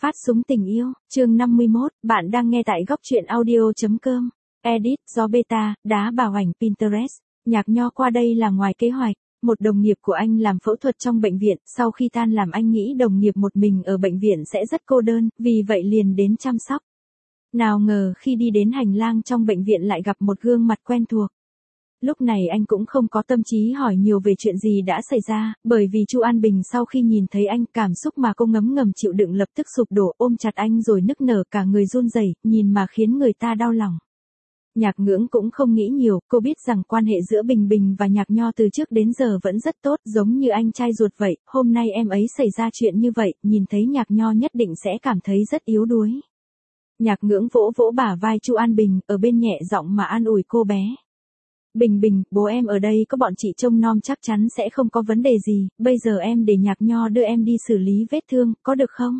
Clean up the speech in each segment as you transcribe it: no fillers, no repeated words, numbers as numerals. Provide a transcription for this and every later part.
Phát súng tình yêu, chương 51, bạn đang nghe tại góc truyện audio.com. Edit do Beta, đá bảo ảnh Pinterest. Nhạc Nho qua đây là ngoài kế hoạch. Một đồng nghiệp của anh làm phẫu thuật trong bệnh viện, sau khi tan làm anh nghĩ đồng nghiệp một mình ở bệnh viện sẽ rất cô đơn, vì vậy liền đến chăm sóc. Nào ngờ khi đi đến hành lang trong bệnh viện lại gặp một gương mặt quen thuộc. Lúc này anh cũng không có tâm trí hỏi nhiều về chuyện gì đã xảy ra, bởi vì Chu An Bình sau khi nhìn thấy anh, cảm xúc mà cô ngấm ngầm chịu đựng lập tức sụp đổ, ôm chặt anh rồi nức nở cả người run rẩy, nhìn mà khiến người ta đau lòng. Nhạc Ngưỡng cũng không nghĩ nhiều, cô biết rằng quan hệ giữa Bình Bình và Nhạc Nho từ trước đến giờ vẫn rất tốt, giống như anh trai ruột vậy, hôm nay em ấy xảy ra chuyện như vậy, nhìn thấy Nhạc Nho nhất định sẽ cảm thấy rất yếu đuối. Nhạc Ngưỡng vỗ vỗ bả vai Chu An Bình, ở bên nhẹ giọng mà an ủi cô bé. Bình Bình, bố em ở đây có bọn chị trông nom chắc chắn sẽ không có vấn đề gì, bây giờ em để Nhạc Nho đưa em đi xử lý vết thương, có được không?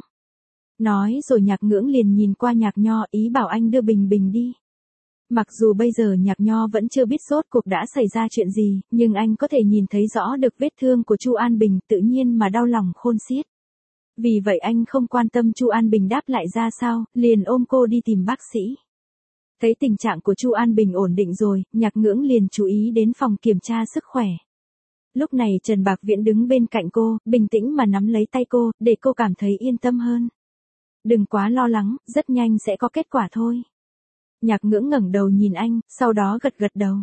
Nói rồi Nhạc Ngưỡng liền nhìn qua Nhạc Nho, ý bảo anh đưa Bình Bình đi. Mặc dù bây giờ Nhạc Nho vẫn chưa biết rốt cuộc đã xảy ra chuyện gì, nhưng anh có thể nhìn thấy rõ được vết thương của Chu An Bình, tự nhiên mà đau lòng khôn xiết. Vì vậy anh không quan tâm Chu An Bình đáp lại ra sao, liền ôm cô đi tìm bác sĩ. Thấy tình trạng của Chu An Bình ổn định rồi, Nhạc Ngưỡng liền chú ý đến phòng kiểm tra sức khỏe. Lúc này Trần Bạc Viễn đứng bên cạnh cô, bình tĩnh mà nắm lấy tay cô, để cô cảm thấy yên tâm hơn. Đừng quá lo lắng, rất nhanh sẽ có kết quả thôi. Nhạc Ngưỡng ngẩng đầu nhìn anh, sau đó gật gật đầu.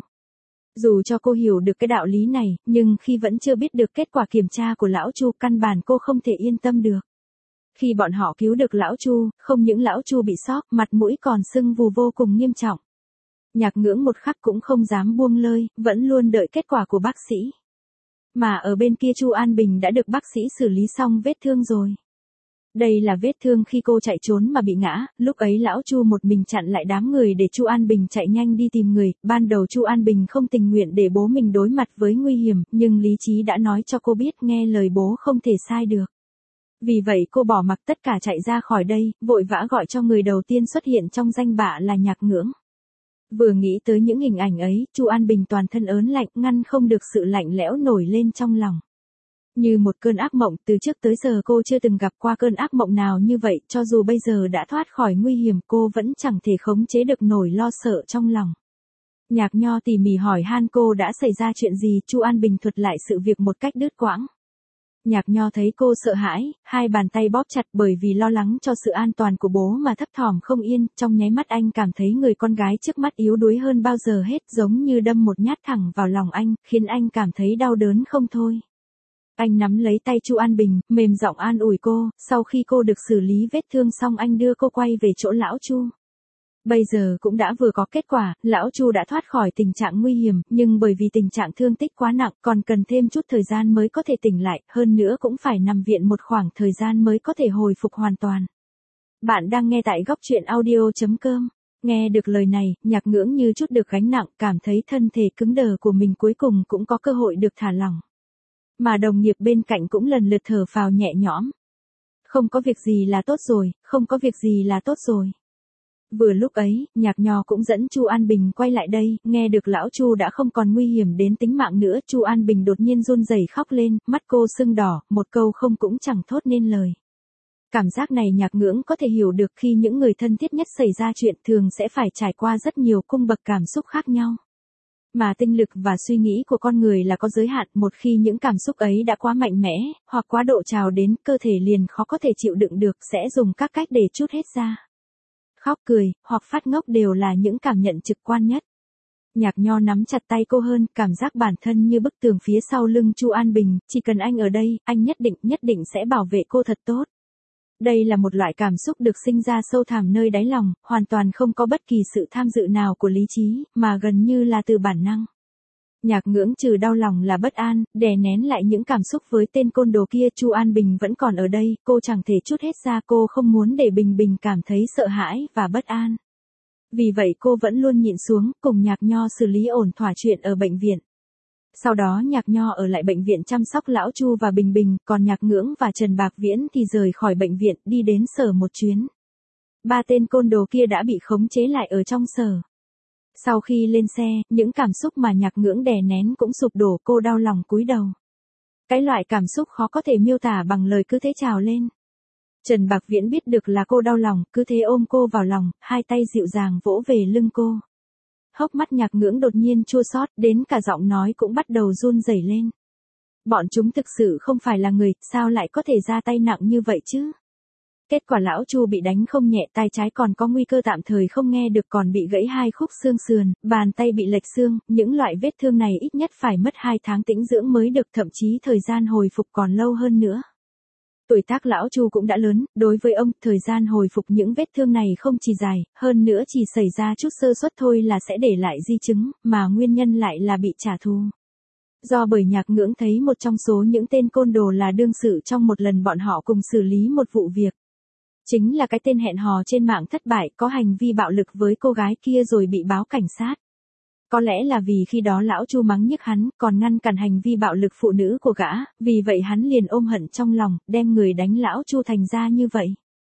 Dù cho cô hiểu được cái đạo lý này, nhưng khi vẫn chưa biết được kết quả kiểm tra của lão Chu, căn bản cô không thể yên tâm được. Khi bọn họ cứu được lão Chu, không những lão Chu bị sốc, mặt mũi còn sưng vù vô cùng nghiêm trọng. Nhạc Ngưỡng một khắc cũng không dám buông lơi, vẫn luôn đợi kết quả của bác sĩ. Mà ở bên kia Chu An Bình đã được bác sĩ xử lý xong vết thương rồi. Đây là vết thương khi cô chạy trốn mà bị ngã, lúc ấy lão Chu một mình chặn lại đám người để Chu An Bình chạy nhanh đi tìm người, ban đầu Chu An Bình không tình nguyện để bố mình đối mặt với nguy hiểm, nhưng lý trí đã nói cho cô biết nghe lời bố không thể sai được. Vì vậy cô bỏ mặc tất cả chạy ra khỏi đây, vội vã gọi cho người đầu tiên xuất hiện trong danh bạ là Nhạc Ngưỡng. Vừa nghĩ tới những hình ảnh ấy, Chu An Bình toàn thân ớn lạnh, ngăn không được sự lạnh lẽo nổi lên trong lòng. Như một cơn ác mộng, từ trước tới giờ cô chưa từng gặp qua cơn ác mộng nào như vậy, cho dù bây giờ đã thoát khỏi nguy hiểm cô vẫn chẳng thể khống chế được nổi lo sợ trong lòng. Nhạc Nho tỉ mỉ hỏi han cô đã xảy ra chuyện gì, Chu An Bình thuật lại sự việc một cách đứt quãng. Nhạc Nho thấy cô sợ hãi, hai bàn tay bóp chặt bởi vì lo lắng cho sự an toàn của bố mà thấp thỏm không yên, trong nháy mắt anh cảm thấy người con gái trước mắt yếu đuối hơn bao giờ hết, giống như đâm một nhát thẳng vào lòng anh, khiến anh cảm thấy đau đớn không thôi. Anh nắm lấy tay Chu An Bình, mềm giọng an ủi cô, sau khi cô được xử lý vết thương xong anh đưa cô quay về chỗ lão Chu. Bây giờ cũng đã vừa có kết quả, lão Chu đã thoát khỏi tình trạng nguy hiểm, nhưng bởi vì tình trạng thương tích quá nặng, còn cần thêm chút thời gian mới có thể tỉnh lại, hơn nữa cũng phải nằm viện một khoảng thời gian mới có thể hồi phục hoàn toàn. Bạn đang nghe tại góc truyện audio.com. Nghe được lời này, Nhạc Ngưỡng như chút được gánh nặng, cảm thấy thân thể cứng đờ của mình cuối cùng cũng có cơ hội được thả lỏng. Mà đồng nghiệp bên cạnh cũng lần lượt thở phào nhẹ nhõm. Không có việc gì là tốt rồi, không có việc gì là tốt rồi. Vừa lúc ấy, Nhạc Nho cũng dẫn Chu An Bình quay lại đây, nghe được lão Chu đã không còn nguy hiểm đến tính mạng nữa, Chu An Bình đột nhiên run rẩy khóc lên, mắt cô sưng đỏ, một câu không cũng chẳng thốt nên lời. Cảm giác này Nhạc Ngưỡng có thể hiểu được, khi những người thân thiết nhất xảy ra chuyện thường sẽ phải trải qua rất nhiều cung bậc cảm xúc khác nhau. Mà tinh lực và suy nghĩ của con người là có giới hạn, một khi những cảm xúc ấy đã quá mạnh mẽ, hoặc quá độ trào đến, cơ thể liền khó có thể chịu đựng được, sẽ dùng các cách để trút hết ra. Khóc, cười, hoặc phát ngốc đều là những cảm nhận trực quan nhất. Nhạc Nho nắm chặt tay cô hơn, cảm giác bản thân như bức tường phía sau lưng Chu An Bình, chỉ cần anh ở đây, anh nhất định sẽ bảo vệ cô thật tốt. Đây là một loại cảm xúc được sinh ra sâu thẳm nơi đáy lòng, hoàn toàn không có bất kỳ sự tham dự nào của lý trí, mà gần như là từ bản năng. Nhạc Ngưỡng trừ đau lòng là bất an, đè nén lại những cảm xúc với tên côn đồ kia. Chu An Bình vẫn còn ở đây, cô chẳng thể trút hết ra, cô không muốn để Bình Bình cảm thấy sợ hãi và bất an. Vì vậy cô vẫn luôn nhịn xuống, cùng Nhạc Nho xử lý ổn thỏa chuyện ở bệnh viện. Sau đó Nhạc Nho ở lại bệnh viện chăm sóc lão Chu và Bình Bình, còn Nhạc Ngưỡng và Trần Bạc Viễn thì rời khỏi bệnh viện, đi đến sở một chuyến. Ba tên côn đồ kia đã bị khống chế lại ở trong sở. Sau khi lên xe, những cảm xúc mà Nhạc Ngưỡng đè nén cũng sụp đổ, cô đau lòng cúi đầu. Cái loại cảm xúc khó có thể miêu tả bằng lời cứ thế trào lên. Trần Bạc Viễn biết được là cô đau lòng, cứ thế ôm cô vào lòng, hai tay dịu dàng vỗ về lưng cô. Hốc mắt Nhạc Ngưỡng đột nhiên chua xót, đến cả giọng nói cũng bắt đầu run rẩy lên. Bọn chúng thực sự không phải là người, sao lại có thể ra tay nặng như vậy chứ? Kết quả lão Chu bị đánh không nhẹ, tay trái còn có nguy cơ tạm thời không nghe được, còn bị gãy 2 khúc xương sườn, bàn tay bị lệch xương, những loại vết thương này ít nhất phải mất 2 tháng tĩnh dưỡng mới được, thậm chí thời gian hồi phục còn lâu hơn nữa. Tuổi tác lão Chu cũng đã lớn, đối với ông, thời gian hồi phục những vết thương này không chỉ dài, hơn nữa chỉ xảy ra chút sơ suất thôi là sẽ để lại di chứng, mà nguyên nhân lại là bị trả thù. Do bởi Nhạc Ngưỡng thấy một trong số những tên côn đồ là đương sự trong một lần bọn họ cùng xử lý một vụ việc. Chính là cái tên hẹn hò trên mạng thất bại, có hành vi bạo lực với cô gái kia rồi bị báo cảnh sát. Có lẽ là vì khi đó lão Chu mắng nhức hắn, còn ngăn cản hành vi bạo lực phụ nữ của gã, vì vậy hắn liền ôm hận trong lòng, đem người đánh lão Chu thành ra như vậy.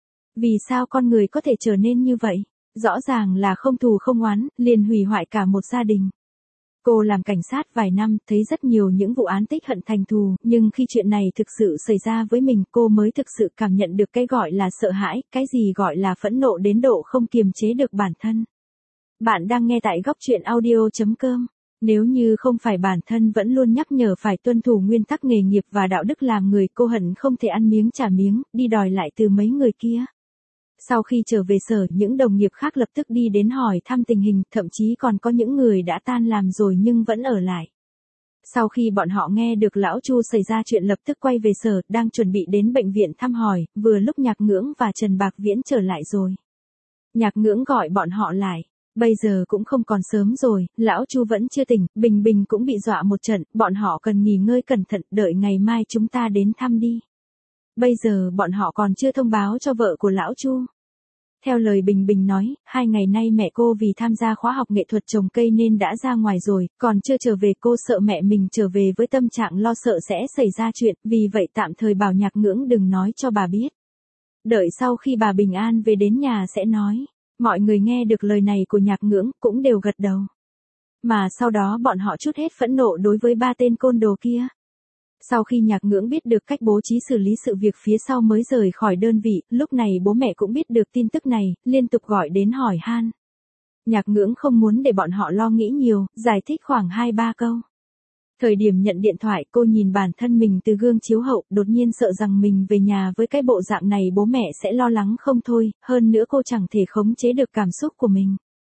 Vì sao con người có thể trở nên như vậy? Rõ ràng là không thù không oán, liền hủy hoại cả một gia đình. Cô làm cảnh sát vài năm, thấy rất nhiều những vụ án tích hận thành thù, nhưng khi chuyện này thực sự xảy ra với mình, cô mới thực sự cảm nhận được cái gọi là sợ hãi, cái gì gọi là phẫn nộ đến độ không kiềm chế được bản thân. Bạn đang nghe tại góc truyện audio.com. Nếu như không phải bản thân vẫn luôn nhắc nhở phải tuân thủ nguyên tắc nghề nghiệp và đạo đức làm người, cô hận không thể ăn miếng trả miếng, đi đòi lại từ mấy người kia. Sau khi trở về sở, những đồng nghiệp khác lập tức đi đến hỏi thăm tình hình, thậm chí còn có những người đã tan làm rồi nhưng vẫn ở lại. Sau khi bọn họ nghe được lão Chu xảy ra chuyện lập tức quay về sở, đang chuẩn bị đến bệnh viện thăm hỏi, vừa lúc Nhạc Ngưỡng và Trần Bạc Viễn trở lại rồi. Nhạc Ngưỡng gọi bọn họ lại. Bây giờ cũng không còn sớm rồi, lão Chu vẫn chưa tỉnh, Bình Bình cũng bị dọa một trận, bọn họ cần nghỉ ngơi cẩn thận, đợi ngày mai chúng ta đến thăm đi. Bây giờ bọn họ còn chưa thông báo cho vợ của lão Chu. Theo lời Bình Bình nói, 2 ngày nay mẹ cô vì tham gia khóa học nghệ thuật trồng cây nên đã ra ngoài rồi, còn chưa trở về, cô sợ mẹ mình trở về với tâm trạng lo sợ sẽ xảy ra chuyện, vì vậy tạm thời bảo Nhạc Ngưỡng đừng nói cho bà biết. Đợi sau khi bà bình an về đến nhà sẽ nói. Mọi người nghe được lời này của Nhạc Ngưỡng cũng đều gật đầu. Mà sau đó bọn họ trút hết phẫn nộ đối với 3 tên côn đồ kia. Sau khi Nhạc Ngưỡng biết được cách bố trí xử lý sự việc phía sau mới rời khỏi đơn vị, lúc này bố mẹ cũng biết được tin tức này, liên tục gọi đến hỏi han. Nhạc Ngưỡng không muốn để bọn họ lo nghĩ nhiều, giải thích khoảng 2-3 câu. Thời điểm nhận điện thoại, cô nhìn bản thân mình từ gương chiếu hậu, đột nhiên sợ rằng mình về nhà với cái bộ dạng này bố mẹ sẽ lo lắng không thôi, hơn nữa cô chẳng thể khống chế được cảm xúc của mình.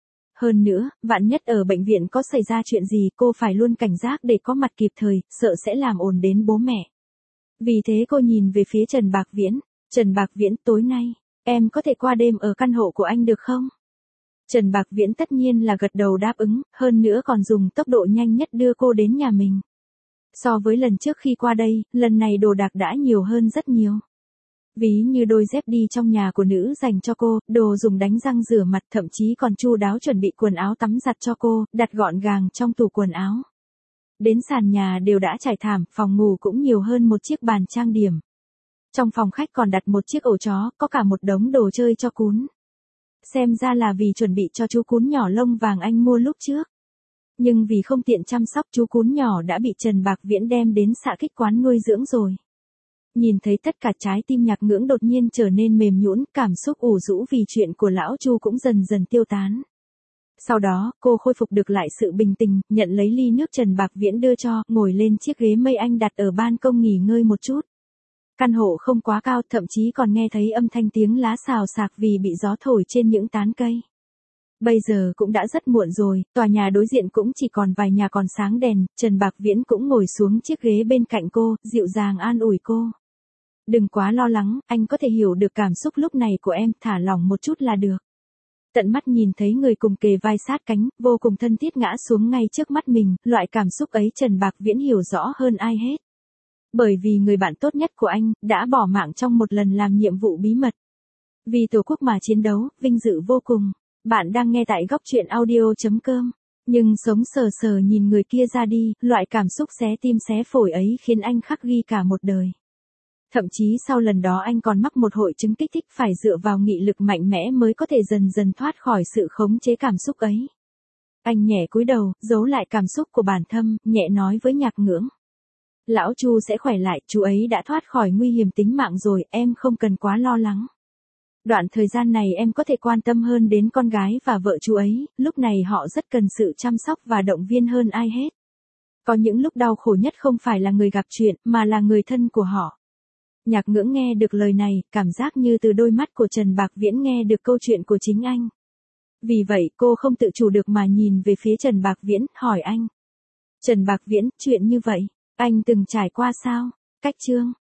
Hơn nữa, vạn nhất ở bệnh viện có xảy ra chuyện gì, cô phải luôn cảnh giác để có mặt kịp thời, sợ sẽ làm ồn đến bố mẹ. Vì thế cô nhìn về phía Trần Bạc Viễn. Trần Bạc Viễn, tối nay, em có thể qua đêm ở căn hộ của anh được không? Trần Bạc Viễn tất nhiên là gật đầu đáp ứng, hơn nữa còn dùng tốc độ nhanh nhất đưa cô đến nhà mình. So với lần trước khi qua đây, lần này đồ đạc đã nhiều hơn rất nhiều. Ví như đôi dép đi trong nhà của nữ dành cho cô, đồ dùng đánh răng rửa mặt, thậm chí còn chu đáo chuẩn bị quần áo tắm giặt cho cô, đặt gọn gàng trong tủ quần áo. Đến sàn nhà đều đã trải thảm, phòng ngủ cũng nhiều hơn một chiếc bàn trang điểm. Trong phòng khách còn đặt một chiếc ổ chó, có cả một đống đồ chơi cho cún. Xem ra là vì chuẩn bị cho chú cún nhỏ lông vàng anh mua lúc trước. Nhưng vì không tiện chăm sóc, chú cún nhỏ đã bị Trần Bạc Viễn đem đến xạ kích quán nuôi dưỡng rồi. Nhìn thấy tất cả, trái tim Nhạc Ngưỡng đột nhiên trở nên mềm nhũn, cảm xúc ủ rũ vì chuyện của lão Chu cũng dần dần tiêu tán. Sau đó, cô khôi phục được lại sự bình tĩnh, nhận lấy ly nước Trần Bạc Viễn đưa cho, ngồi lên chiếc ghế mây anh đặt ở ban công nghỉ ngơi một chút. Căn hộ không quá cao, thậm chí còn nghe thấy âm thanh tiếng lá xào xạc vì bị gió thổi trên những tán cây. Bây giờ cũng đã rất muộn rồi, tòa nhà đối diện cũng chỉ còn vài nhà còn sáng đèn, Trần Bạc Viễn cũng ngồi xuống chiếc ghế bên cạnh cô, dịu dàng an ủi cô. Đừng quá lo lắng, anh có thể hiểu được cảm xúc lúc này của em, thả lỏng một chút là được. Tận mắt nhìn thấy người cùng kề vai sát cánh, vô cùng thân thiết ngã xuống ngay trước mắt mình, loại cảm xúc ấy Trần Bạc Viễn hiểu rõ hơn ai hết. Bởi vì người bạn tốt nhất của anh, đã bỏ mạng trong một lần làm nhiệm vụ bí mật. Vì Tổ quốc mà chiến đấu, vinh dự vô cùng. Bạn đang nghe tại góc truyện audio.com. Nhưng sống sờ sờ nhìn người kia ra đi, loại cảm xúc xé tim xé phổi ấy khiến anh khắc ghi cả một đời. Thậm chí sau lần đó anh còn mắc một hội chứng kích thích, phải dựa vào nghị lực mạnh mẽ mới có thể dần dần thoát khỏi sự khống chế cảm xúc ấy. Anh nhẹ cúi đầu, giấu lại cảm xúc của bản thân, nhẹ nói với Nhạc Ngưỡng. Lão Chu sẽ khỏe lại, chú ấy đã thoát khỏi nguy hiểm tính mạng rồi, em không cần quá lo lắng. Đoạn thời gian này em có thể quan tâm hơn đến con gái và vợ chú ấy, lúc này họ rất cần sự chăm sóc và động viên hơn ai hết. Có những lúc đau khổ nhất không phải là người gặp chuyện, mà là người thân của họ. Nhạc Ngưỡng nghe được lời này, cảm giác như từ đôi mắt của Trần Bạc Viễn nghe được câu chuyện của chính anh. Vì vậy cô không tự chủ được mà nhìn về phía Trần Bạc Viễn, hỏi anh. Trần Bạc Viễn, chuyện như vậy, anh từng trải qua sao? Cách chương